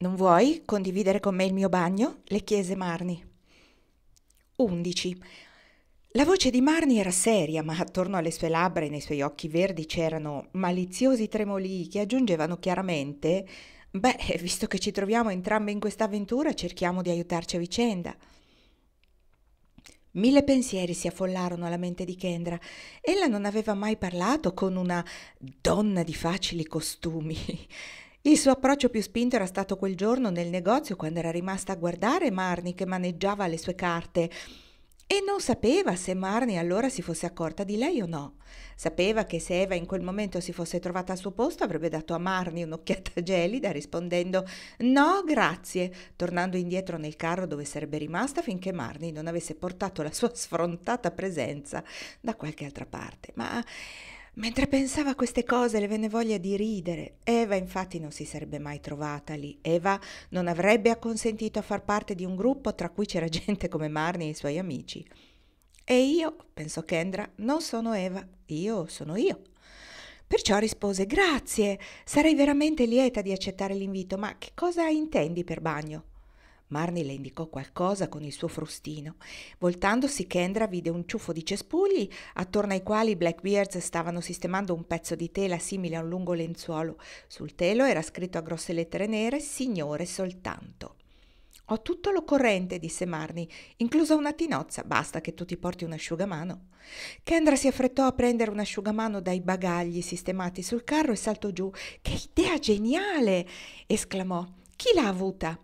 Non vuoi condividere con me il mio bagno? Le chiese Marnie. 11. La voce di Marnie era seria, ma attorno alle sue labbra e nei suoi occhi verdi c'erano maliziosi tremolii che aggiungevano chiaramente: beh, visto che ci troviamo entrambe in questa avventura, cerchiamo di aiutarci a vicenda. Mille pensieri si affollarono alla mente di Kendra. Ella non aveva mai parlato con una donna di facili costumi. Il suo approccio più spinto era stato quel giorno nel negozio quando era rimasta a guardare Marnie che maneggiava le sue carte e non sapeva se Marnie allora si fosse accorta di lei o no. Sapeva che se Eva in quel momento si fosse trovata al suo posto avrebbe dato a Marnie un'occhiata gelida rispondendo no grazie, tornando indietro nel carro dove sarebbe rimasta finché Marnie non avesse portato la sua sfrontata presenza da qualche altra parte. Ma mentre pensava a queste cose le venne voglia di ridere. Eva infatti non si sarebbe mai trovata lì. Eva non avrebbe acconsentito a far parte di un gruppo tra cui c'era gente come Marnie e i suoi amici. E io, pensò Kendra, non sono Eva, io sono io. Perciò rispose grazie, sarei veramente lieta di accettare l'invito, ma che cosa intendi per bagno? Marnie le indicò qualcosa con il suo frustino. Voltandosi, Kendra vide un ciuffo di cespugli attorno ai quali i Blackbeards stavano sistemando un pezzo di tela simile a un lungo lenzuolo. Sul telo era scritto a grosse lettere nere Signore soltanto. Ho tutto l'occorrente, disse Marnie, inclusa una tinozza. Basta che tu ti porti un asciugamano. Kendra si affrettò a prendere un asciugamano dai bagagli sistemati sul carro e saltò giù. Che idea geniale! Esclamò. Chi l'ha avuta?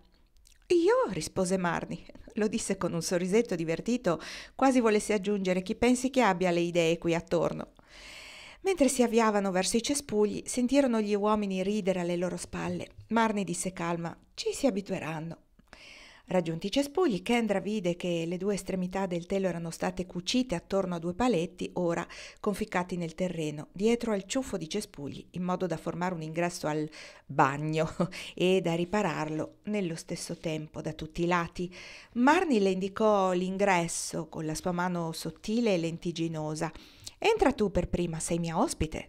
Io, rispose Marnie. Lo disse con un sorrisetto divertito, quasi volesse aggiungere chi pensi che abbia le idee qui attorno. Mentre si avviavano verso i cespugli, sentirono gli uomini ridere alle loro spalle. Marnie disse calma: ci si abitueranno. Raggiunti i cespugli, Kendra vide che le due estremità del telo erano state cucite attorno a due paletti, ora conficcati nel terreno, dietro al ciuffo di cespugli, in modo da formare un ingresso al bagno e da ripararlo nello stesso tempo da tutti i lati. Marnie le indicò l'ingresso con la sua mano sottile e lentigginosa. Entra tu per prima, sei mia ospite.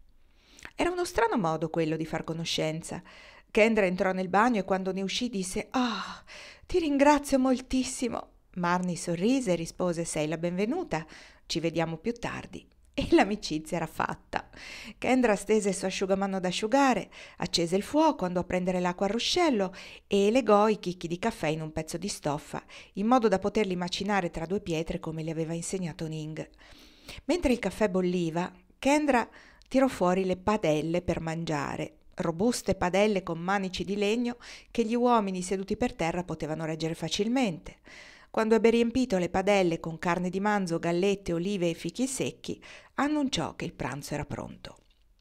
Era uno strano modo quello di far conoscenza. Kendra entrò nel bagno e quando ne uscì disse «Ah, ti ringrazio moltissimo». Marnie sorrise e rispose «Sei la benvenuta, ci vediamo più tardi». E l'amicizia era fatta. Kendra stese il suo asciugamano ad asciugare, accese il fuoco, andò a prendere l'acqua al ruscello e legò i chicchi di caffè in un pezzo di stoffa, in modo da poterli macinare tra due pietre come le aveva insegnato Ning. Mentre il caffè bolliva, Kendra tirò fuori le padelle per mangiare, robuste padelle con manici di legno che gli uomini seduti per terra potevano reggere facilmente. Quando ebbe riempito le padelle con carne di manzo, gallette, olive e fichi secchi, annunciò che il pranzo era pronto.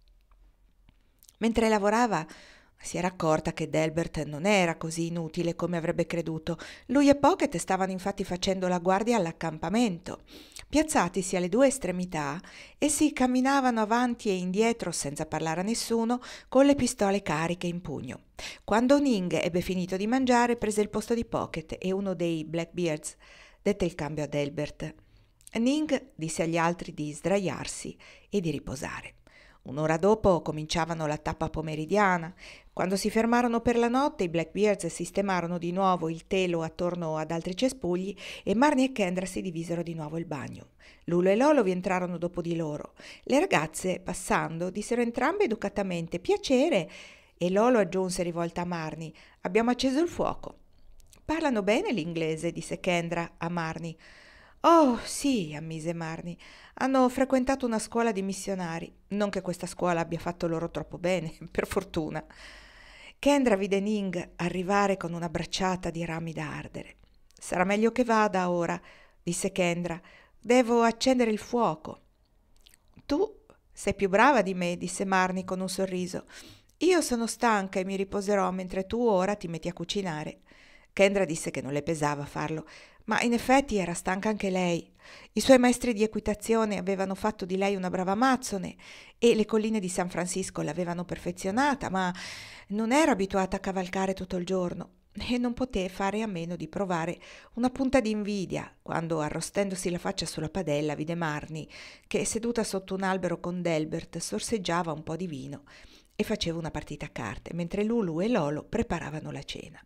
Mentre lavorava, si era accorta che Delbert non era così inutile come avrebbe creduto. Lui e Pocket stavano infatti facendo la guardia all'accampamento. Piazzatisi alle due estremità, essi camminavano avanti e indietro senza parlare a nessuno, con le pistole cariche in pugno. Quando Ning ebbe finito di mangiare, prese il posto di Pocket e uno dei Blackbeards dette il cambio a Delbert. Ning disse agli altri di sdraiarsi e di riposare. Un'ora dopo cominciavano la tappa pomeridiana. Quando si fermarono per la notte, i Blackbeards sistemarono di nuovo il telo attorno ad altri cespugli e Marnie e Kendra si divisero di nuovo il bagno. Lulu e Lolo vi entrarono dopo di loro. Le ragazze, passando, dissero entrambe educatamente «Piacere» e Lolo aggiunse rivolta a Marnie «Abbiamo acceso il fuoco». «Parlano bene l'inglese», disse Kendra a Marnie. «Oh, sì», ammise Marnie. «Hanno frequentato una scuola di missionari. Non che questa scuola abbia fatto loro troppo bene, per fortuna». Kendra vide Ning arrivare con una bracciata di rami da ardere. «Sarà meglio che vada ora», disse Kendra. «Devo accendere il fuoco». «Tu sei più brava di me», disse Marnie con un sorriso. «Io sono stanca e mi riposerò mentre tu ora ti metti a cucinare». Kendra disse che non le pesava farlo, ma in effetti era stanca anche lei. I suoi maestri di equitazione avevano fatto di lei una brava amazzone e le colline di San Francisco l'avevano perfezionata, ma non era abituata a cavalcare tutto il giorno e non poté fare a meno di provare una punta di invidia quando, arrostendosi la faccia sulla padella, vide Marnie che, seduta sotto un albero con Delbert, sorseggiava un po' di vino e faceva una partita a carte, mentre Lulu e Lolo preparavano la cena.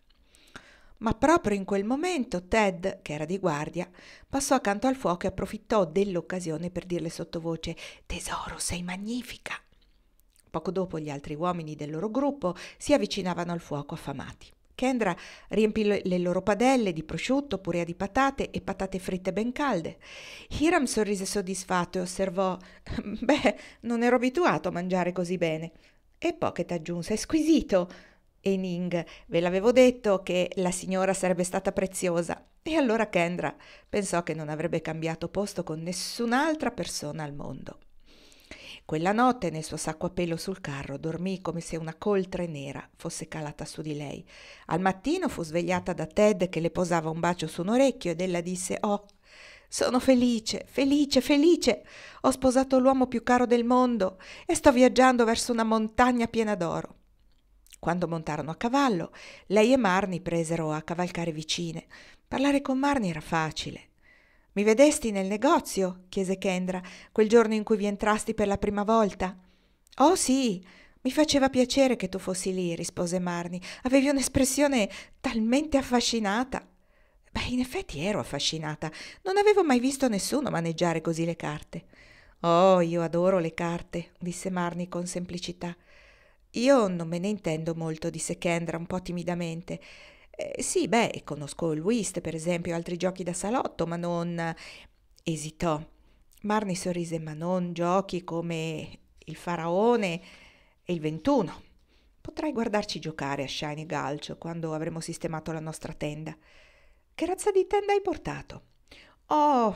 Ma proprio in quel momento Ted, che era di guardia, passò accanto al fuoco e approfittò dell'occasione per dirle sottovoce: «Tesoro, sei magnifica!» Poco dopo gli altri uomini del loro gruppo si avvicinavano al fuoco affamati. Kendra riempì le loro padelle di prosciutto, purea di patate e patate fritte ben calde. Hiram sorrise soddisfatto e osservò: «Beh, non ero abituato a mangiare così bene». E Pocket aggiunse: «È squisito!» E Ning: «Ve l'avevo detto che la signora sarebbe stata preziosa». E allora Kendra pensò che non avrebbe cambiato posto con nessun'altra persona al mondo. Quella notte nel suo sacco a pelo sul carro dormì come se una coltre nera fosse calata su di lei. Al mattino fu svegliata da Ted che le posava un bacio su un orecchio ed ella disse: «Oh, sono felice, felice, felice! Ho sposato l'uomo più caro del mondo e sto viaggiando verso una montagna piena d'oro». Quando montarono a cavallo, lei e Marnie presero a cavalcare vicine. Parlare con Marnie era facile. «Mi vedesti nel negozio?» chiese Kendra, «quel giorno in cui vi entrasti per la prima volta?» «Oh sì, mi faceva piacere che tu fossi lì», rispose Marnie. «Avevi un'espressione talmente affascinata». «Beh, in effetti ero affascinata. Non avevo mai visto nessuno maneggiare così le carte». «Oh, io adoro le carte», disse Marnie con semplicità. «Io non me ne intendo molto», disse Kendra un po' timidamente. Sì, beh, conosco il whist, per esempio, altri giochi da salotto, ma non...» Esitò. Marnie sorrise: «Ma non giochi come il faraone e il 21. Potrai guardarci giocare a Shiny Gulch quando avremo sistemato la nostra tenda». «Che razza di tenda hai portato?» «Oh,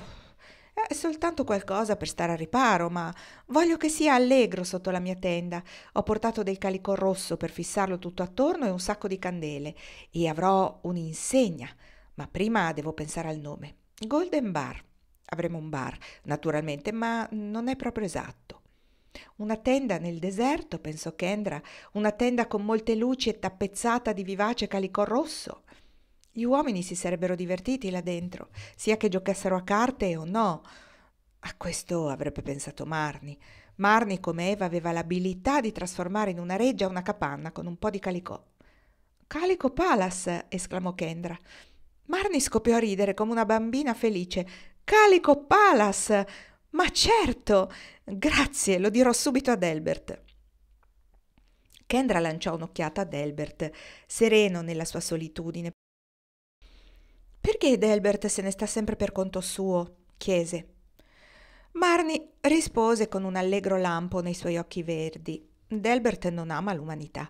è soltanto qualcosa per stare a riparo, ma voglio che sia allegro sotto la mia tenda. Ho portato del calico rosso per fissarlo tutto attorno e un sacco di candele, e avrò un'insegna, ma prima devo pensare al nome. Golden Bar. Avremo un bar, naturalmente, ma non è proprio esatto. Una tenda nel deserto», pensò Kendra, «una tenda con molte luci e tappezzata di vivace calico rosso. Gli uomini si sarebbero divertiti là dentro, sia che giocassero a carte o no». A questo avrebbe pensato Marnie. Marnie, come Eva, aveva l'abilità di trasformare in una reggia una capanna con un po' di calicò. «Calico Palace!» esclamò Kendra. Marnie scoppiò a ridere come una bambina felice. «Calico Palace! Ma certo! Grazie, lo dirò subito ad Elbert». Kendra lanciò un'occhiata ad Elbert, sereno nella sua solitudine. «Perché Delbert se ne sta sempre per conto suo?» chiese. Marnie rispose con un allegro lampo nei suoi occhi verdi: «Delbert non ama l'umanità».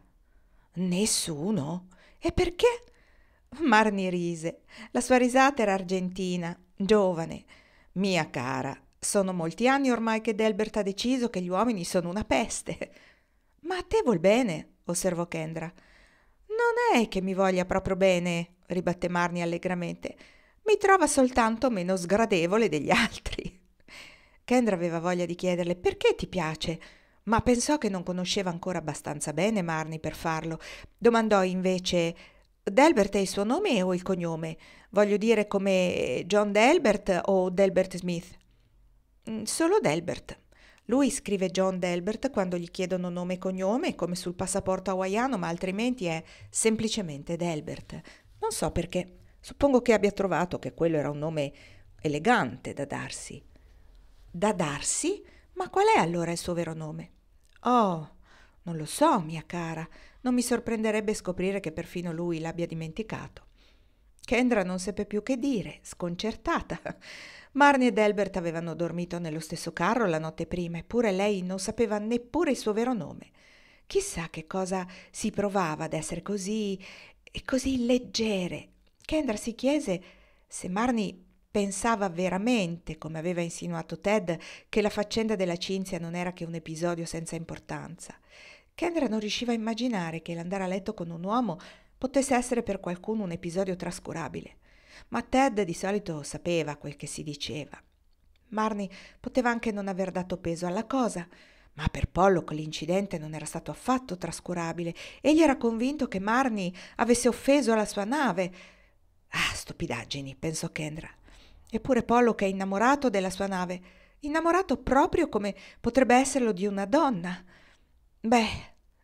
«Nessuno? E perché?» Marnie rise. La sua risata era argentina, giovane. «Mia cara, sono molti anni ormai che Delbert ha deciso che gli uomini sono una peste». «Ma a te vuol bene», osservò Kendra. «Non è che mi voglia proprio bene», ribatté Marnie allegramente. «Mi trova soltanto meno sgradevole degli altri». Kendra aveva voglia di chiederle: «Perché ti piace?» Ma pensò che non conosceva ancora abbastanza bene Marnie per farlo. Domandò invece: «Delbert è il suo nome o il cognome? Voglio dire, come John Delbert o Delbert Smith?» «Solo Delbert. Lui scrive John Delbert quando gli chiedono nome e cognome, come sul passaporto hawaiano, ma altrimenti è semplicemente Delbert. Non so perché. Suppongo che abbia trovato che quello era un nome elegante da darsi». «Da darsi? Ma qual è allora il suo vero nome?» «Oh, non lo so, mia cara. Non mi sorprenderebbe scoprire che perfino lui l'abbia dimenticato». Kendra non seppe più che dire, sconcertata. Marnie e Delbert avevano dormito nello stesso carro la notte prima, eppure lei non sapeva neppure il suo vero nome. Chissà che cosa si provava ad essere così e così leggere. Kendra si chiese se Marnie pensava veramente, come aveva insinuato Ted, che la faccenda della Cinzia non era che un episodio senza importanza. Kendra non riusciva a immaginare che l'andare a letto con un uomo potesse essere per qualcuno un episodio trascurabile. Ma Ted di solito sapeva quel che si diceva. Marnie poteva anche non aver dato peso alla cosa, ma per Pollock l'incidente non era stato affatto trascurabile. Egli era convinto che Marnie avesse offeso la sua nave. «Ah, stupidaggini», pensò Kendra. «Eppure Pollock è innamorato della sua nave, innamorato proprio come potrebbe esserlo di una donna. Beh,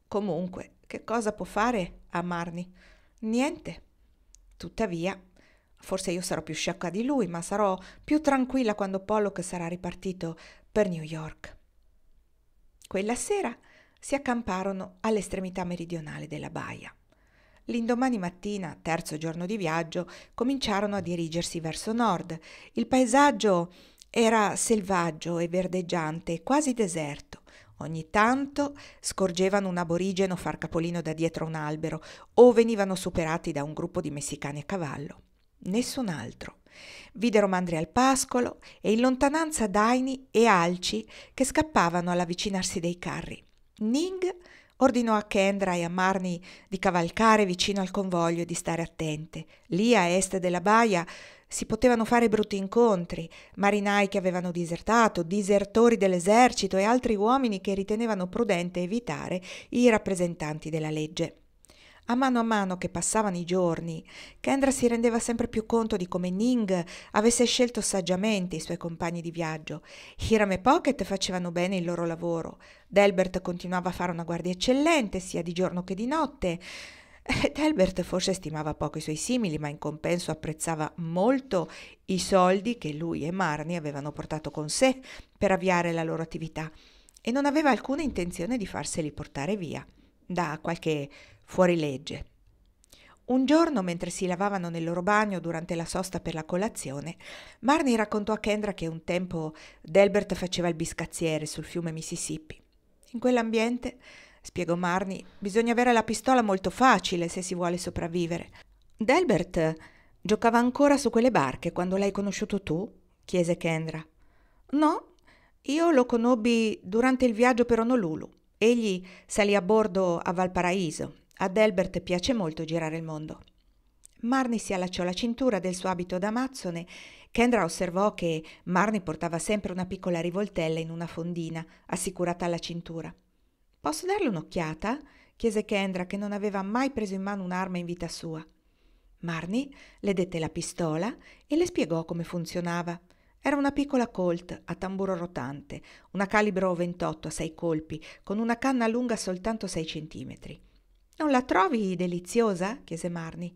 Comunque, che cosa può fare a Marnie? Niente. Tuttavia, forse io sarò più sciocca di lui, ma sarò più tranquilla quando Pollock sarà ripartito per New York. Quella sera si accamparono all'estremità meridionale della baia. L'indomani mattina, terzo giorno di viaggio, cominciarono a dirigersi verso nord. Il paesaggio era selvaggio e verdeggiante, quasi deserto. Ogni tanto scorgevano un aborigeno far capolino da dietro a un albero o venivano superati da un gruppo di messicani a cavallo. Nessun altro. Videro mandri al pascolo e in lontananza daini e alci che scappavano all'avvicinarsi dei carri. Ning ordinò a Kendra e a Marnie di cavalcare vicino al convoglio e di stare attente. Lì a est della baia si potevano fare brutti incontri, marinai che avevano disertato, disertori dell'esercito e altri uomini che ritenevano prudente evitare i rappresentanti della legge. A mano che passavano i giorni, Kendra si rendeva sempre più conto di come Ning avesse scelto saggiamente i suoi compagni di viaggio. Hiram e Pocket facevano bene il loro lavoro. Delbert continuava a fare una guardia eccellente, sia di giorno che di notte. Delbert forse stimava poco i suoi simili, ma in compenso apprezzava molto i soldi che lui e Marnie avevano portato con sé per avviare la loro attività e non aveva alcuna intenzione di farseli portare via da qualche fuorilegge. Un giorno, mentre si lavavano nel loro bagno durante la sosta per la colazione, Marnie raccontò a Kendra che un tempo Delbert faceva il biscazziere sul fiume Mississippi. In quell'ambiente, spiegò Marnie, bisogna avere la pistola molto facile se si vuole sopravvivere. Delbert giocava ancora su quelle barche quando l'hai conosciuto tu? Chiese Kendra. No, io lo conobbi durante il viaggio per Honolulu. Egli salì a bordo a Valparaíso. A Delbert piace molto girare il mondo. Marnie si allacciò la cintura del suo abito d'amazzone. Kendra osservò che Marnie portava sempre una piccola rivoltella in una fondina, assicurata alla cintura. «Posso darle un'occhiata?» chiese Kendra, che non aveva mai preso in mano un'arma in vita sua. Marnie le dette la pistola e le spiegò come funzionava. Era una piccola Colt a tamburo rotante, una calibro 28 a 6 colpi, con una canna lunga soltanto 6 centimetri. «Non la trovi deliziosa?» chiese Marnie.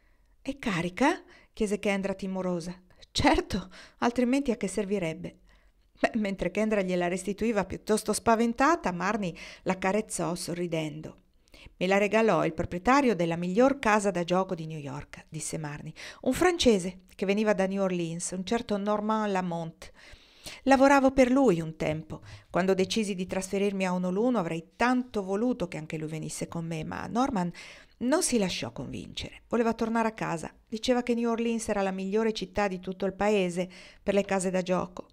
«È carica?» chiese Kendra timorosa. «Certo, altrimenti a che servirebbe?» Mentre Kendra gliela restituiva piuttosto spaventata, Marnie la carezzò sorridendo. «Me la regalò il proprietario della miglior casa da gioco di New York», disse Marnie, «un francese che veniva da New Orleans, un certo Normand Lamont. Lavoravo per lui un tempo. Quando decisi di trasferirmi a Honolulu avrei tanto voluto che anche lui venisse con me, ma Norman non si lasciò convincere. Voleva tornare a casa. Diceva che New Orleans era la migliore città di tutto il paese per le case da gioco.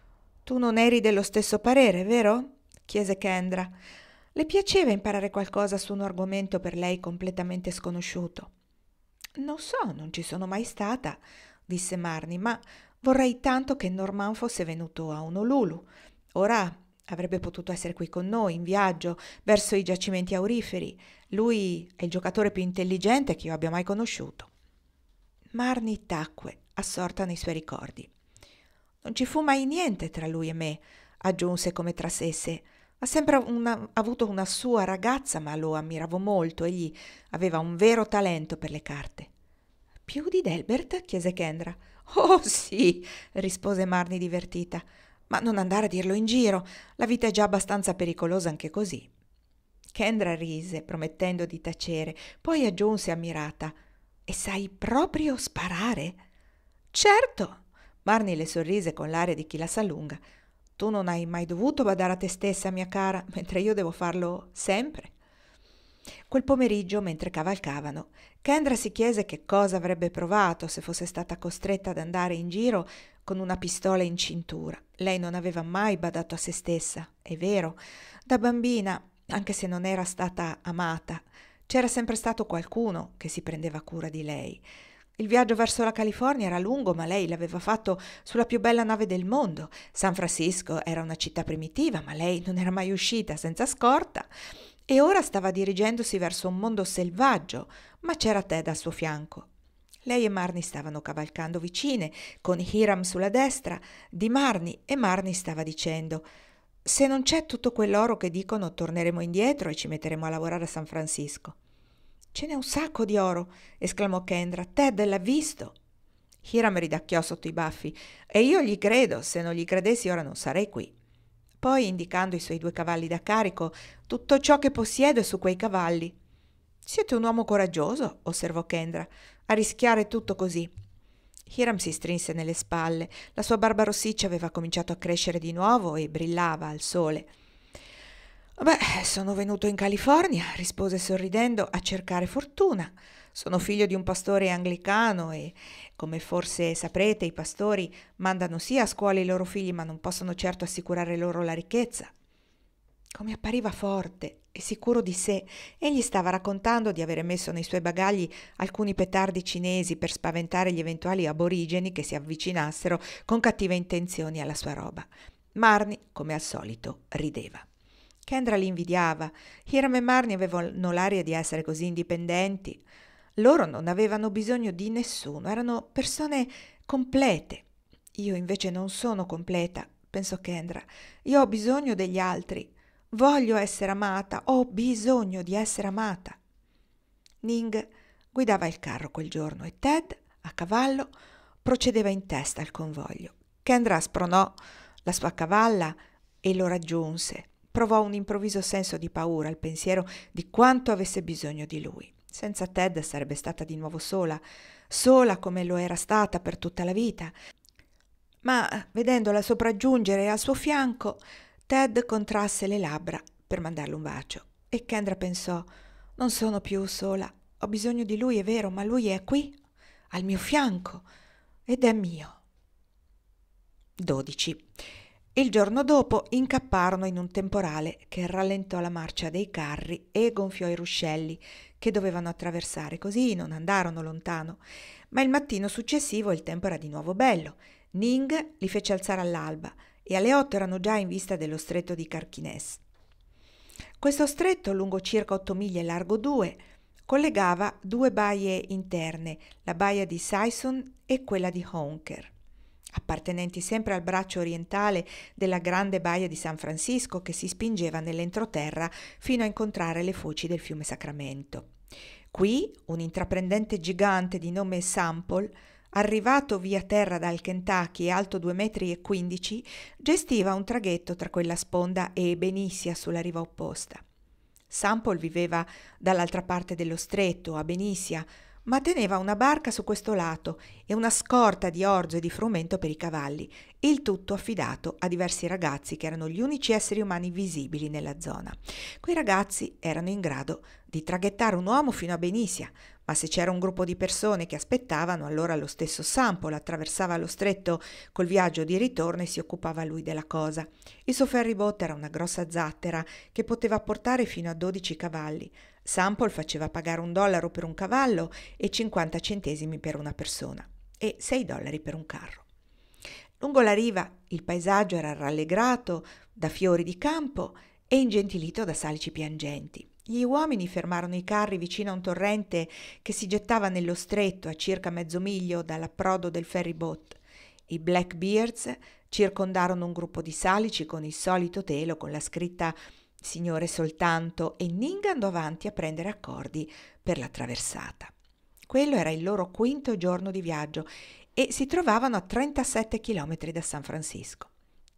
Tu non eri dello stesso parere, vero?» chiese Kendra. Le piaceva imparare qualcosa su un argomento per lei completamente sconosciuto. «Non so, non ci sono mai stata», disse Marnie, «ma vorrei tanto che Norman fosse venuto a Honolulu. Ora avrebbe potuto essere qui con noi, in viaggio, verso i giacimenti auriferi. Lui è il giocatore più intelligente che io abbia mai conosciuto». Marnie tacque, assorta nei suoi ricordi. «Non ci fu mai niente tra lui e me», aggiunse come tra sé e sé. «Ha sempre avuto una sua ragazza, ma lo ammiravo molto. Egli aveva un vero talento per le carte». «Più di Delbert?» chiese Kendra. «Oh sì», rispose Marnie divertita, «ma non andare a dirlo in giro. La vita è già abbastanza pericolosa anche così». Kendra rise, promettendo di tacere, poi aggiunse ammirata: «E sai proprio sparare?» «Certo!» Marnie le sorrise con l'aria di chi la sa lunga. «Tu non hai mai dovuto badare a te stessa, mia cara, mentre io devo farlo sempre». Quel pomeriggio, mentre cavalcavano, Kendra si chiese che cosa avrebbe provato se fosse stata costretta ad andare in giro con una pistola in cintura. Lei non aveva mai badato a se stessa, è vero. Da bambina, anche se non era stata amata, c'era sempre stato qualcuno che si prendeva cura di lei. Il viaggio verso la California era lungo, ma lei l'aveva fatto sulla più bella nave del mondo. San Francisco era una città primitiva, ma lei non era mai uscita senza scorta. E ora stava dirigendosi verso un mondo selvaggio, ma c'era Ted al suo fianco. Lei e Marnie stavano cavalcando vicine, con Hiram sulla destra di Marnie, e Marnie stava dicendo: Se non c'è tutto quell'oro che dicono, torneremo indietro e ci metteremo a lavorare a San Francisco. Ce n'è un sacco di oro, esclamò Kendra. Ted l'ha visto. Hiram ridacchiò sotto i baffi. E io gli credo, se non gli credessi ora non sarei qui. Poi, indicando i suoi 2 cavalli da carico, tutto ciò che possiedo è su quei cavalli. Siete un uomo coraggioso, osservò Kendra, a rischiare tutto così. Hiram si strinse nelle spalle. La sua barba rossiccia aveva cominciato a crescere di nuovo e brillava al sole. Beh, sono venuto in California, rispose sorridendo, a cercare fortuna. Sono figlio di un pastore anglicano e, come forse saprete, i pastori mandano sì a scuola i loro figli, ma non possono certo assicurare loro la ricchezza. Come appariva forte e sicuro di sé, egli stava raccontando di avere messo nei suoi bagagli alcuni petardi cinesi per spaventare gli eventuali aborigeni che si avvicinassero con cattive intenzioni alla sua roba. Marnie, come al solito, rideva. Kendra li invidiava. Hiram e Marnie avevano l'aria di essere così indipendenti. Loro non avevano bisogno di nessuno, erano persone complete. Io invece non sono completa, pensò Kendra. Io ho bisogno degli altri. Voglio essere amata, ho bisogno di essere amata. Ning guidava il carro quel giorno e Ted, a cavallo, procedeva in testa al convoglio. Kendra spronò la sua cavalla e lo raggiunse. Provò un improvviso senso di paura al pensiero di quanto avesse bisogno di lui. Senza Ted sarebbe stata di nuovo sola, sola come lo era stata per tutta la vita. Ma vedendola sopraggiungere al suo fianco, Ted contrasse le labbra per mandarle un bacio e Kendra pensò: non sono più sola, ho bisogno di lui, è vero, ma lui è qui, al mio fianco, ed è mio. 12. Il giorno dopo incapparono in un temporale che rallentò la marcia dei carri e gonfiò i ruscelli che dovevano attraversare, così non andarono lontano. Ma il mattino successivo il tempo era di nuovo bello. Ning li fece alzare all'alba e alle 8 erano già in vista dello stretto di Carquinez. Questo stretto, lungo circa 8 miglia e largo 2, collegava 2 baie interne, la baia di Sisson e quella di Honker, appartenenti sempre al braccio orientale della grande baia di San Francisco che si spingeva nell'entroterra fino a incontrare le foci del fiume Sacramento. Qui un intraprendente gigante di nome Sample, arrivato via terra dal Kentucky e alto 2,15 m, gestiva un traghetto tra quella sponda e Benicia sulla riva opposta. Sample viveva dall'altra parte dello stretto, a Benicia, ma teneva una barca su questo lato e una scorta di orzo e di frumento per i cavalli, il tutto affidato a diversi ragazzi che erano gli unici esseri umani visibili nella zona. Quei ragazzi erano in grado di traghettare un uomo fino a Benicia, ma se c'era un gruppo di persone che aspettavano, allora lo stesso Sample attraversava lo stretto col viaggio di ritorno e si occupava lui della cosa. Il suo ferryboat era una grossa zattera che poteva portare fino a 12 cavalli. Sample faceva pagare $1 per un cavallo e 50 centesimi per una persona e $6 per un carro. Lungo la riva il paesaggio era rallegrato da fiori di campo e ingentilito da salici piangenti. Gli uomini fermarono i carri vicino a un torrente che si gettava nello stretto a circa mezzo miglio dall'approdo del ferryboat. I Blackbeards circondarono un gruppo di salici con il solito telo con la scritta «Signore soltanto» e Ning andò avanti a prendere accordi per la traversata. Quello era il loro 5º giorno di viaggio e si trovavano a 37 chilometri da San Francisco.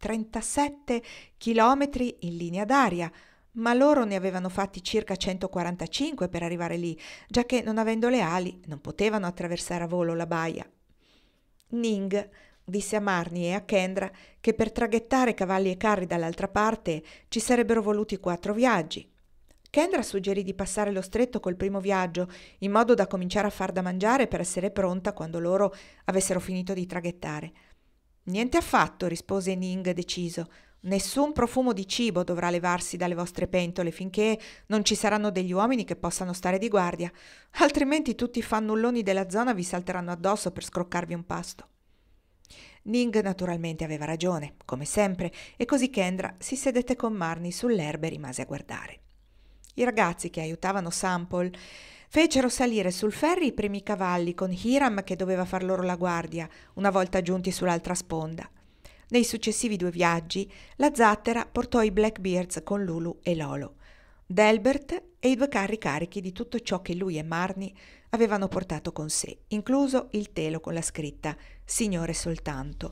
37 chilometri in linea d'aria, ma loro ne avevano fatti circa 145 per arrivare lì, giacché non avendo le ali non potevano attraversare a volo la baia. Ning disse a Marnie e a Kendra che per traghettare cavalli e carri dall'altra parte ci sarebbero voluti 4 viaggi. Kendra suggerì di passare lo stretto col primo viaggio, in modo da cominciare a far da mangiare per essere pronta quando loro avessero finito di traghettare. Niente affatto, rispose Ning deciso. Nessun profumo di cibo dovrà levarsi dalle vostre pentole finché non ci saranno degli uomini che possano stare di guardia, altrimenti tutti i fannulloni della zona vi salteranno addosso per scroccarvi un pasto. Ning naturalmente aveva ragione, come sempre, e così Kendra si sedette con Marnie sull'erba e rimase a guardare. I ragazzi che aiutavano Sample fecero salire sul ferry i primi cavalli con Hiram che doveva far loro la guardia una volta giunti sull'altra sponda. Nei successivi 2 viaggi la zattera portò i Blackbeards con Lulu e Lolo, Delbert e i 2 carri carichi di tutto ciò che lui e Marnie avevano portato con sé, incluso il telo con la scritta «Signore soltanto»,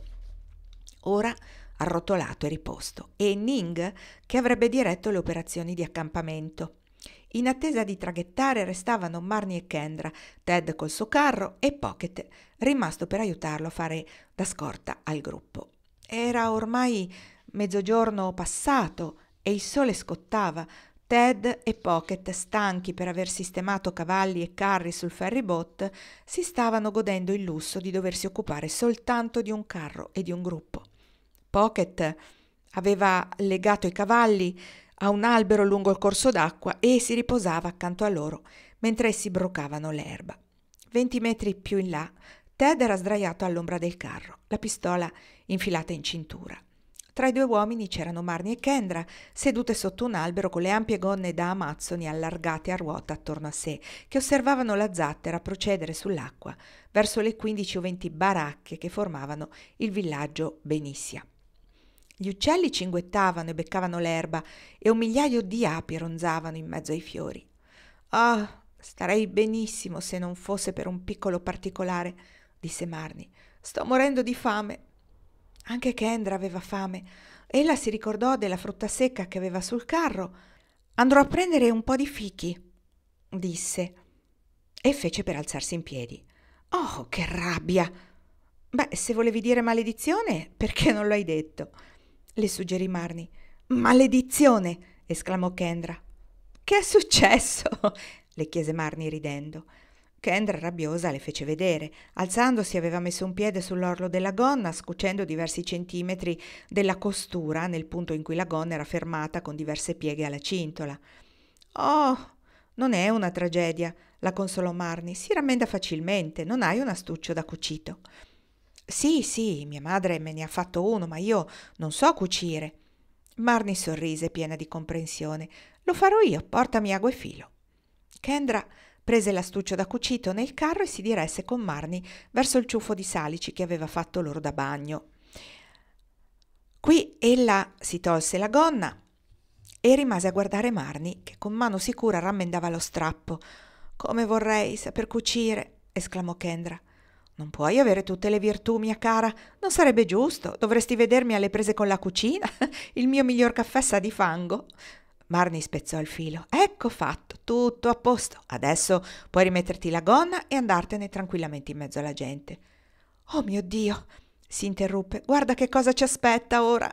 ora arrotolato e riposto, e Ning, che avrebbe diretto le operazioni di accampamento. In attesa di traghettare restavano Marnie e Kendra, Ted col suo carro e Pocket, rimasto per aiutarlo a fare da scorta al gruppo. Era ormai mezzogiorno passato e il sole scottava. Ted e Pocket, stanchi per aver sistemato cavalli e carri sul ferryboat, si stavano godendo il lusso di doversi occupare soltanto di un carro e di un gruppo. Pocket aveva legato i cavalli a un albero lungo il corso d'acqua e si riposava accanto a loro mentre essi broccavano l'erba. 20 metri più in là, Ted era sdraiato all'ombra del carro, la pistola infilata in cintura. Tra i 2 uomini c'erano Marnie e Kendra, sedute sotto un albero con le ampie gonne da amazzoni allargate a ruota attorno a sé, che osservavano la zattera procedere sull'acqua verso le 15 o 20 baracche che formavano il villaggio Benicia. Gli uccelli cinguettavano e beccavano l'erba e 1 migliaio di api ronzavano in mezzo ai fiori. «Ah, starei benissimo se non fosse per un piccolo particolare», disse Marnie. «Sto morendo di fame». Anche Kendra aveva fame. Ella si ricordò della frutta secca che aveva sul carro. «Andrò a prendere un po' di fichi», disse, e fece per alzarsi in piedi. «Oh, che rabbia!» «Beh, se volevi dire maledizione, perché non lo hai detto?» le suggerì Marnie. «Maledizione!» esclamò Kendra. «Che è successo?» le chiese Marnie ridendo. Kendra, rabbiosa, le fece vedere. Alzandosi aveva messo un piede sull'orlo della gonna, scucendo diversi centimetri della costura nel punto in cui la gonna era fermata con diverse pieghe alla cintola. «Oh, non è una tragedia», la consolò Marnie. «Si rammenda facilmente, non hai un astuccio da cucito». Sì, mia madre me ne ha fatto uno, ma io non so cucire». Marnie sorrise piena di comprensione. «Lo farò io, portami acqua e filo». Kendra prese l'astuccio da cucito nel carro e si diresse con Marnie verso il ciuffo di salici che aveva fatto loro da bagno. Qui ella si tolse la gonna e rimase a guardare Marnie, che con mano sicura rammendava lo strappo. «Come vorrei saper cucire», esclamò Kendra. «Non puoi avere tutte le virtù, mia cara, non sarebbe giusto, dovresti vedermi alle prese con la cucina, il mio miglior caffè sa di fango». Marnie spezzò il filo. «Ecco fatto, tutto a posto, adesso puoi rimetterti la gonna e andartene tranquillamente in mezzo alla gente». «Oh mio Dio», si interruppe, «guarda che cosa ci aspetta ora».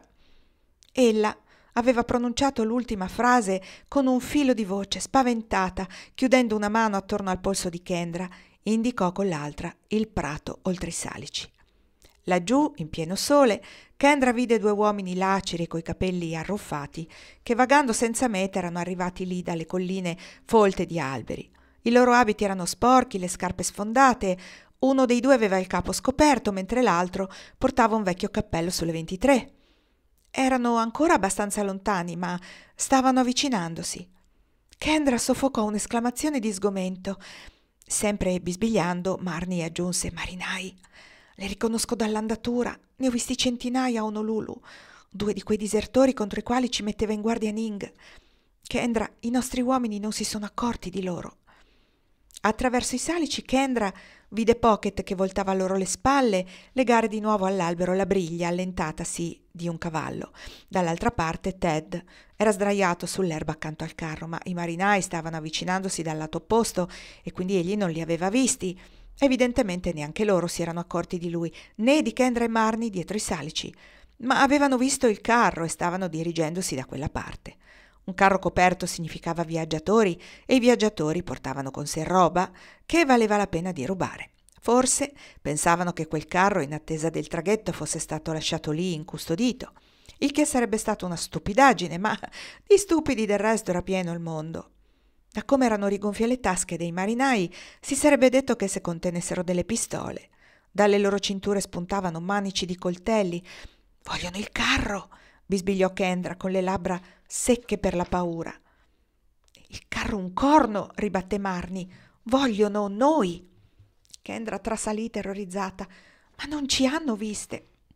Ella aveva pronunciato l'ultima frase con un filo di voce, spaventata, chiudendo una mano attorno al polso di Kendra. Indicò con l'altra il prato oltre i salici. Laggiù, in pieno sole, Kendra vide 2 uomini laceri coi capelli arruffati che, vagando senza meta, erano arrivati lì dalle colline folte di alberi. I loro abiti erano sporchi, le scarpe sfondate. Uno dei 2 aveva il capo scoperto, mentre l'altro portava un vecchio cappello sulle 23. Erano ancora abbastanza lontani, ma stavano avvicinandosi. Kendra soffocò un'esclamazione di sgomento. Sempre bisbigliando, Marnie aggiunse: «Marinai, le riconosco dall'andatura, ne ho visti centinaia a Honolulu, 2 di quei disertori contro i quali ci metteva in guardia Ning. Kendra, i nostri uomini non si sono accorti di loro». Attraverso i salici Kendra vide Pocket, che voltava loro le spalle, legare di nuovo all'albero la briglia allentatasi di un cavallo. Dall'altra parte Ted era sdraiato sull'erba accanto al carro, ma i marinai stavano avvicinandosi dal lato opposto e quindi egli non li aveva visti. Evidentemente neanche loro si erano accorti di lui, né di Kendra e Marnie dietro i salici, ma avevano visto il carro e stavano dirigendosi da quella parte. Un carro coperto significava viaggiatori e i viaggiatori portavano con sé roba che valeva la pena di rubare. Forse pensavano che quel carro, in attesa del traghetto, fosse stato lasciato lì incustodito, il che sarebbe stata una stupidaggine, ma di stupidi del resto era pieno il mondo. Da come erano rigonfie le tasche dei marinai, si sarebbe detto che se contenessero delle pistole. Dalle loro cinture spuntavano manici di coltelli. «Vogliono il carro!» bisbigliò Kendra con le labbra secche per la paura. «Il carro un corno!» ribatté Marnie. «Vogliono noi!» Kendra trasalì terrorizzata. «Ma non ci hanno viste!»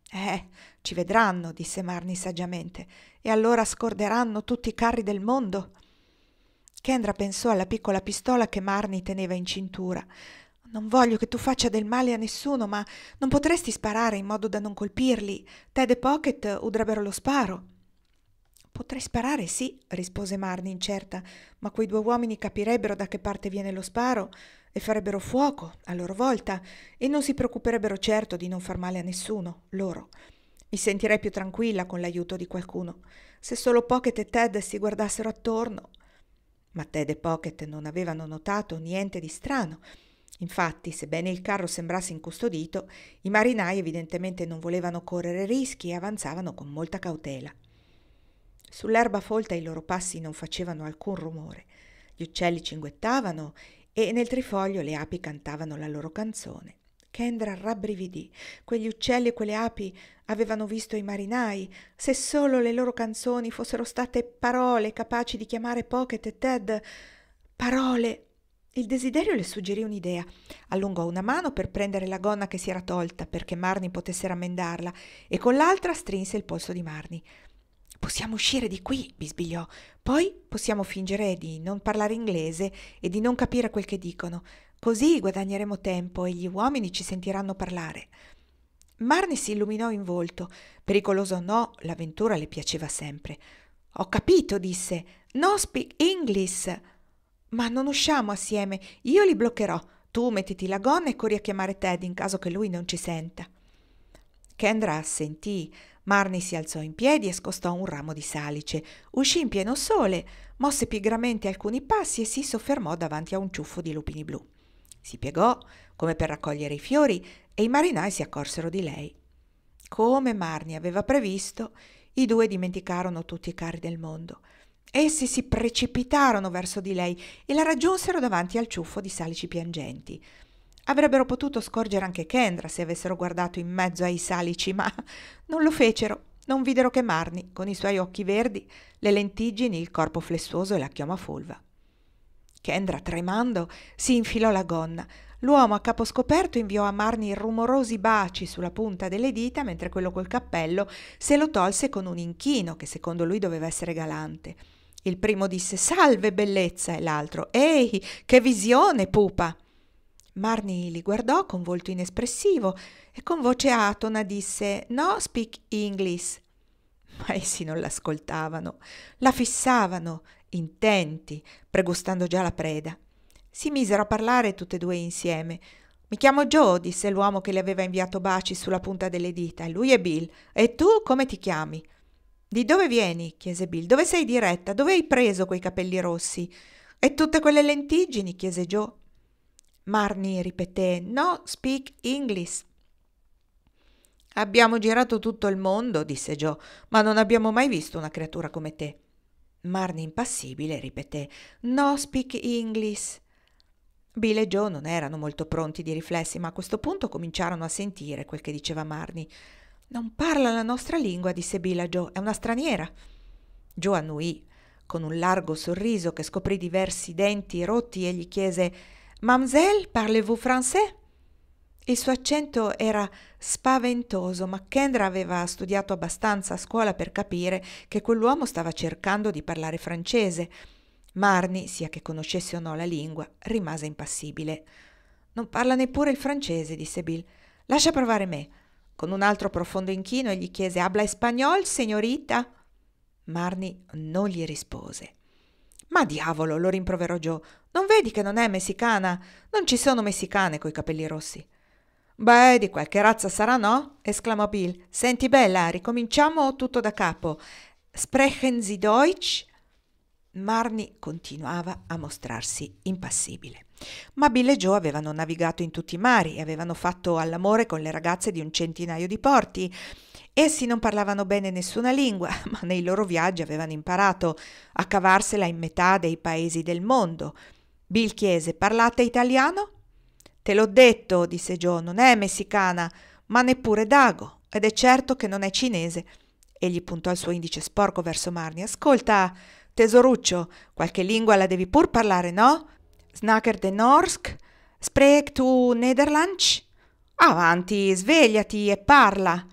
Ci vedranno, disse Marnie saggiamente, e allora scorderanno tutti i carri del mondo. Kendra pensò alla piccola pistola che Marnie teneva in cintura. Non voglio che tu faccia del male a nessuno, ma non potresti sparare in modo da non colpirli. Ted e Pocket udrebbero lo sparo. Potrei sparare, sì, rispose Marnie incerta, ma quei due uomini capirebbero da che parte viene lo sparo e farebbero fuoco a loro volta e non si preoccuperebbero certo di non far male a nessuno, loro. Mi sentirei più tranquilla con l'aiuto di qualcuno. Se solo Pocket e Ted si guardassero attorno. Ma Ted e Pocket non avevano notato niente di strano. Infatti, sebbene il carro sembrasse incustodito, i marinai evidentemente non volevano correre rischi e avanzavano con molta cautela. Sull'erba folta i loro passi non facevano alcun rumore. Gli uccelli cinguettavano e nel trifoglio le api cantavano la loro canzone. Kendra rabbrividì. Quegli uccelli e quelle api avevano visto i marinai. Se solo le loro canzoni fossero state parole capaci di chiamare Pocket e Ted. Parole! Il desiderio le suggerì un'idea. Allungò una mano per prendere la gonna che si era tolta perché Marnie potesse rammendarla e con l'altra strinse il polso di Marnie. «Possiamo uscire di qui», bisbigliò. «Poi possiamo fingere di non parlare inglese e di non capire quel che dicono. Così guadagneremo tempo e gli uomini ci sentiranno parlare». Marnie si illuminò in volto. Pericoloso o no, l'avventura le piaceva sempre. «Ho capito», disse. «No speak English». «Ma non usciamo assieme. Io li bloccherò. Tu mettiti la gonna e corri a chiamare Ted in caso che lui non ci senta». Kendra assentì. Marnie si alzò in piedi e scostò un ramo di salice. Uscì in pieno sole, mosse pigramente alcuni passi e si soffermò davanti a un ciuffo di lupini blu. Si piegò come per raccogliere i fiori e i marinai si accorsero di lei. Come Marnie aveva previsto, i due dimenticarono tutti i carri del mondo. Essi si precipitarono verso di lei e la raggiunsero davanti al ciuffo di salici piangenti. Avrebbero potuto scorgere anche Kendra se avessero guardato in mezzo ai salici, ma non lo fecero. Non videro che Marnie, con i suoi occhi verdi, le lentiggini, il corpo flessuoso e la chioma fulva. Kendra, tremando, si infilò la gonna. L'uomo a capo scoperto inviò a Marnie rumorosi baci sulla punta delle dita, mentre quello col cappello se lo tolse con un inchino che secondo lui doveva essere galante. Il primo disse «Salve, bellezza!» e l'altro «Ehi, che visione, pupa!» Marnie li guardò con volto inespressivo e con voce atona disse «No speak English». Ma essi non l'ascoltavano, la fissavano, intenti, pregustando già la preda. Si misero a parlare tutte e due insieme. «Mi chiamo Joe», disse l'uomo che le aveva inviato baci sulla punta delle dita, e lui è Bill. «E tu come ti chiami?» «Di dove vieni?» chiese Bill. «Dove sei diretta? Dove hai preso quei capelli rossi?» «E tutte quelle lentiggini?» chiese Joe. Marnie ripeté «No speak English». «Abbiamo girato tutto il mondo», disse Joe, «ma non abbiamo mai visto una creatura come te». Marnie, impassibile, ripeté «No speak English». Bill e Joe non erano molto pronti di riflessi, ma a questo punto cominciarono a sentire quel che diceva Marnie. «Non parla la nostra lingua», disse Bill a Joe, «è una straniera». Joe annuì. Con un largo sorriso che scoprì diversi denti rotti e gli chiese «Mademoiselle, parlez-vous français?» Il suo accento era spaventoso, ma Kendra aveva studiato abbastanza a scuola per capire che quell'uomo stava cercando di parlare francese. Marnie, sia che conoscesse o no la lingua, rimase impassibile. «Non parla neppure il francese», disse Bill. «Lascia provare me». Con un altro profondo inchino gli chiese «Habla espagnol, signorita?» Marnie non gli rispose. «Ma diavolo», lo rimproverò Joe, «non vedi che non è messicana? Non ci sono messicane coi capelli rossi». «Beh, di qualche razza sarà, no?» esclamò Bill. «Senti, bella, ricominciamo tutto da capo. Sprechen Sie Deutsch?» Marnie continuava a mostrarsi impassibile. Ma Bill e Joe avevano navigato in tutti i mari e avevano fatto all'amore con le ragazze di un centinaio di porti. Essi non parlavano bene nessuna lingua, ma nei loro viaggi avevano imparato a cavarsela in metà dei paesi del mondo. Bill chiese: «Parlate italiano?» «Te l'ho detto», disse Joe, «non è messicana, ma neppure dago, ed è certo che non è cinese». Egli puntò il suo indice sporco verso Marnie. «Ascolta, tesoruccio, qualche lingua la devi pur parlare, no? Snakker de Norsk? Spreek tu Nederlands? Avanti, svegliati e parla!»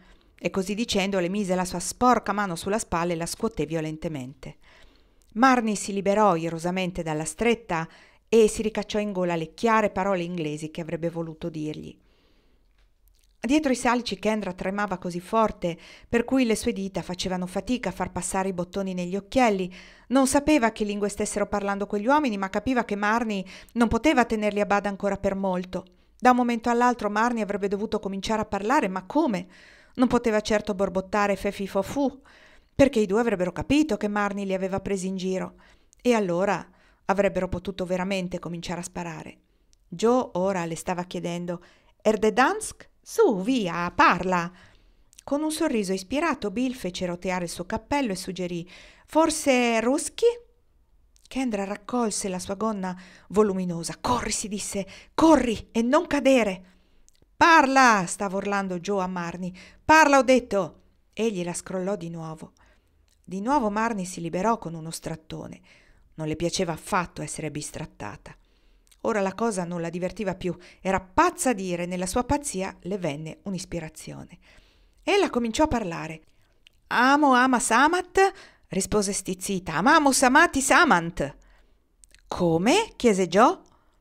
e così dicendo le mise la sua sporca mano sulla spalla e la scuoté violentemente. Marnie si liberò irosamente dalla stretta e si ricacciò in gola le chiare parole inglesi che avrebbe voluto dirgli. Dietro i salici Kendra tremava così forte per cui le sue dita facevano fatica a far passare i bottoni negli occhielli. Non sapeva che lingue stessero parlando quegli uomini, ma capiva che Marnie non poteva tenerli a bada ancora per molto. Da un momento all'altro Marnie avrebbe dovuto cominciare a parlare, ma come? Non poteva certo borbottare Fefi Fofu, perché i due avrebbero capito che Marnie li aveva presi in giro, e allora avrebbero potuto veramente cominciare a sparare. Joe ora le stava chiedendo: «Erde Dansk? Su, via, parla!» Con un sorriso ispirato Bill fece roteare il suo cappello e suggerì: «Forse Ruschi?» Kendra raccolse la sua gonna voluminosa. «Corri», si disse, «corri e non cadere!» «Parla!» stava urlando Joe a Marnie. «Parla, ho detto!» Egli la scrollò di nuovo. Di nuovo Marnie si liberò con uno strattone. Non le piaceva affatto essere bistrattata. Ora la cosa non la divertiva più, era pazza a dire, nella sua pazzia le venne un'ispirazione. Ella cominciò a parlare. «Amo ama samat?» rispose stizzita. «Amamo samati samant!» «Come?» chiese Joe.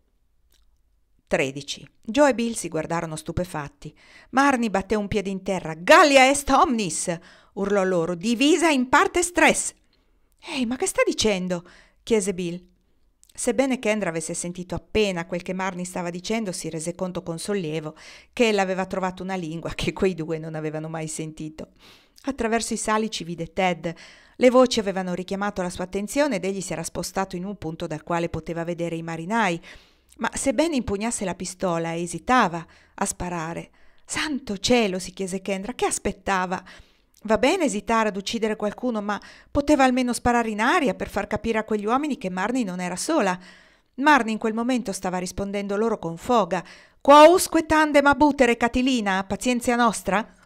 13. Joe e Bill si guardarono stupefatti. Marnie batté un piede in terra. «Gallia est omnis!» urlò loro. «Divisa in partes tres!» «Ehi, ma che sta dicendo?» chiese Bill. Sebbene Kendra avesse sentito appena quel che Marnie stava dicendo, si rese conto con sollievo che ella aveva trovato una lingua che quei due non avevano mai sentito. Attraverso i salici vide Ted. Le voci avevano richiamato la sua attenzione ed egli si era spostato in un punto dal quale poteva vedere i marinai, ma sebbene impugnasse la pistola esitava a sparare. «Santo cielo!» si chiese Kendra. «Che aspettava?» Va bene esitare ad uccidere qualcuno, ma poteva almeno sparare in aria per far capire a quegli uomini che Marnie non era sola. Marnie in quel momento stava rispondendo loro con foga. «Quousque tandem abutere, Catilina, pazienza nostra?»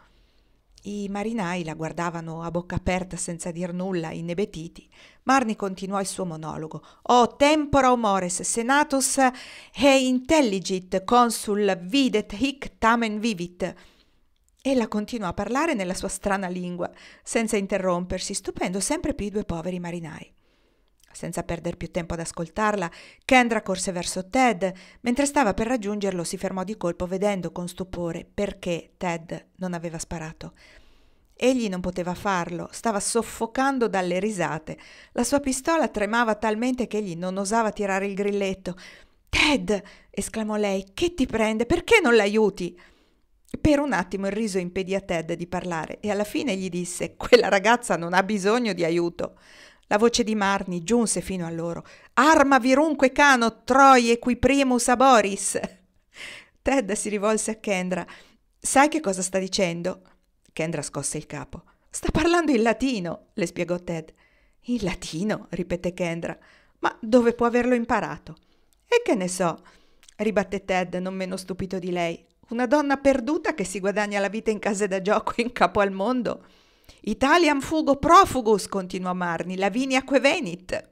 I marinai la guardavano a bocca aperta senza dir nulla, inebetiti. Marnie continuò il suo monologo. «O tempora mores senatus e intelligit consul videt hic tamen vivit». Ella continuò a parlare nella sua strana lingua, senza interrompersi, stupendo sempre più i due poveri marinai. Senza perder più tempo ad ascoltarla, Kendra corse verso Ted. Mentre stava per raggiungerlo, si fermò di colpo, vedendo con stupore perché Ted non aveva sparato. Egli non poteva farlo, stava soffocando dalle risate. La sua pistola tremava talmente che egli non osava tirare il grilletto. «Ted!» esclamò lei. «Che ti prende? Perché non l'aiuti?» Per un attimo il riso impedì a Ted di parlare e alla fine gli disse: «Quella ragazza non ha bisogno di aiuto». La voce di Marnie giunse fino a loro. «Arma virunque cano Troie qui primus aboris». Ted si rivolse a Kendra. «Sai che cosa sta dicendo?» Kendra scosse il capo. «Sta parlando in latino», le spiegò Ted. «In latino?» ripeté Kendra. «Ma dove può averlo imparato?» «E che ne so?» ribatté Ted, non meno stupito di lei. «Una donna perduta che si guadagna la vita in case da gioco in capo al mondo». «Italiam fugo profugus», continuò Marnie, «Laviniaque venit».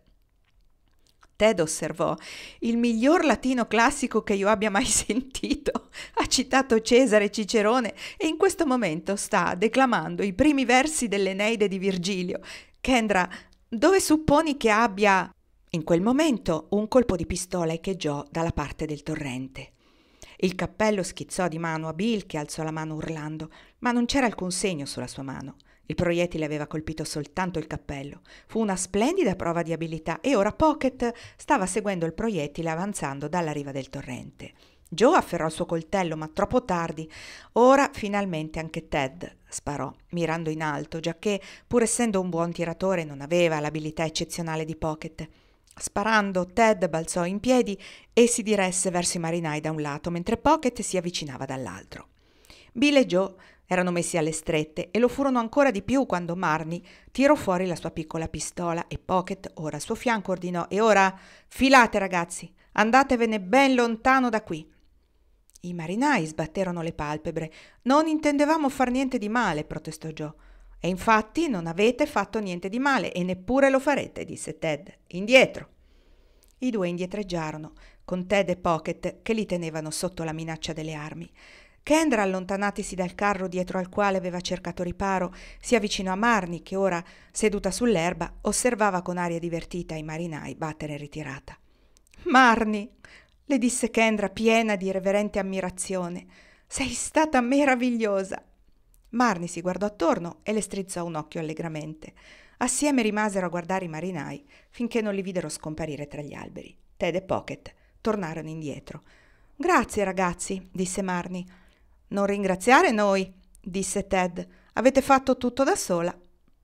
Ted osservò: «Il miglior latino classico che io abbia mai sentito. Ha citato Cesare e Cicerone e in questo momento sta declamando i primi versi dell'Eneide di Virgilio. Kendra, dove supponi che abbia...» In quel momento un colpo di pistola echeggiò dalla parte del torrente. Il cappello schizzò di mano a Bill, che alzò la mano urlando, ma non c'era alcun segno sulla sua mano. Il proiettile aveva colpito soltanto il cappello. Fu una splendida prova di abilità e ora Pocket stava seguendo il proiettile avanzando dalla riva del torrente. Joe afferrò il suo coltello, ma troppo tardi. Ora finalmente anche Ted sparò, mirando in alto, giacché, pur essendo un buon tiratore, non aveva l'abilità eccezionale di Pocket. Sparando, Ted balzò in piedi e si diresse verso i marinai da un lato, mentre Pocket si avvicinava dall'altro. Bill e Joe erano messi alle strette e lo furono ancora di più quando Marnie tirò fuori la sua piccola pistola e Pocket, ora al suo fianco, ordinò: «E ora filate, ragazzi, andatevene ben lontano da qui». I marinai sbatterono le palpebre. «Non intendevamo far niente di male», protestò Joe. «E infatti non avete fatto niente di male e neppure lo farete», disse Ted. «Indietro!» I due indietreggiarono, con Ted e Pocket che li tenevano sotto la minaccia delle armi. Kendra, allontanatisi dal carro dietro al quale aveva cercato riparo, si avvicinò a Marnie, che ora, seduta sull'erba, osservava con aria divertita i marinai battere in ritirata. «Marnie», le disse Kendra, piena di reverente ammirazione, «sei stata meravigliosa!» Marnie si guardò attorno e le strizzò un occhio allegramente. Assieme rimasero a guardare i marinai finché non li videro scomparire tra gli alberi. Ted e Pocket tornarono indietro. «Grazie, ragazzi», disse Marnie. «Non ringraziare noi», disse Ted. «Avete fatto tutto da sola».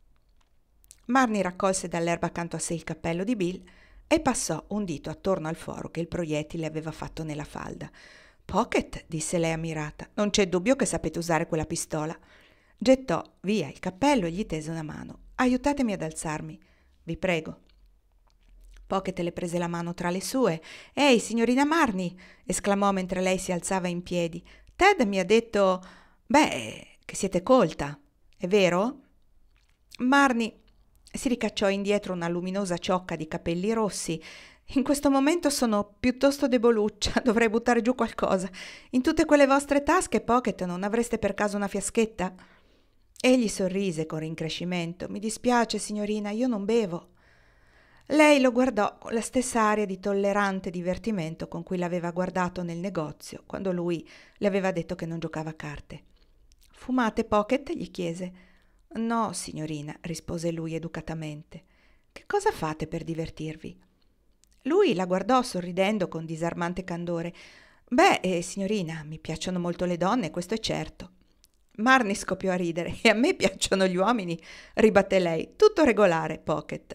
Marnie raccolse dall'erba accanto a sé il cappello di Bill e passò un dito attorno al foro che il proiettile aveva fatto nella falda. «Pocket», disse lei ammirata, «non c'è dubbio che sapete usare quella pistola». Gettò via il cappello e gli tese una mano. «Aiutatemi ad alzarmi, vi prego». Pocket le prese la mano tra le sue. «Ehi, signorina Marnie!» esclamò mentre lei si alzava in piedi. «Ted mi ha detto, che siete colta, è vero?» Marnie si ricacciò indietro una luminosa ciocca di capelli rossi. «In questo momento sono piuttosto deboluccia, dovrei buttare giù qualcosa. In tutte quelle vostre tasche, Pocket, non avreste per caso una fiaschetta?» Egli sorrise con rincrescimento. «Mi dispiace, signorina, io non bevo». Lei lo guardò con la stessa aria di tollerante divertimento con cui l'aveva guardato nel negozio quando lui le aveva detto che non giocava a carte. «Fumate, Pocket?» gli chiese. «No, signorina», rispose lui educatamente. «Che cosa fate per divertirvi?» Lui la guardò sorridendo con disarmante candore. Signorina, mi piacciono molto le donne, questo è certo». Marnie scoppiò a ridere. «E a me piacciono gli uomini», ribatté lei. «Tutto regolare, Pocket».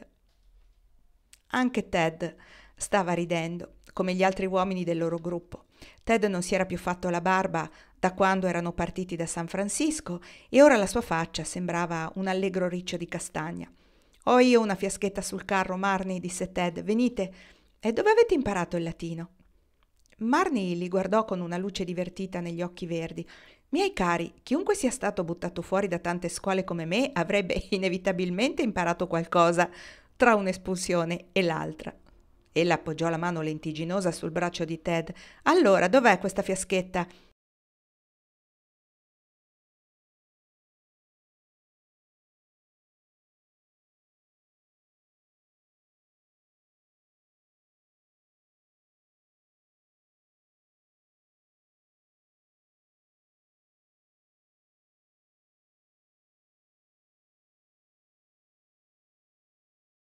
Anche Ted stava ridendo, come gli altri uomini del loro gruppo. Ted non si era più fatto la barba da quando erano partiti da San Francisco e ora la sua faccia sembrava un allegro riccio di castagna. «Ho io una fiaschetta sul carro, Marnie», disse Ted. «Venite. E dove avete imparato il latino?» Marnie li guardò con una luce divertita negli occhi verdi. «Miei cari, chiunque sia stato buttato fuori da tante scuole come me avrebbe inevitabilmente imparato qualcosa tra un'espulsione e l'altra». Ella appoggiò la mano lentigginosa sul braccio di Ted. «Allora, dov'è questa fiaschetta?»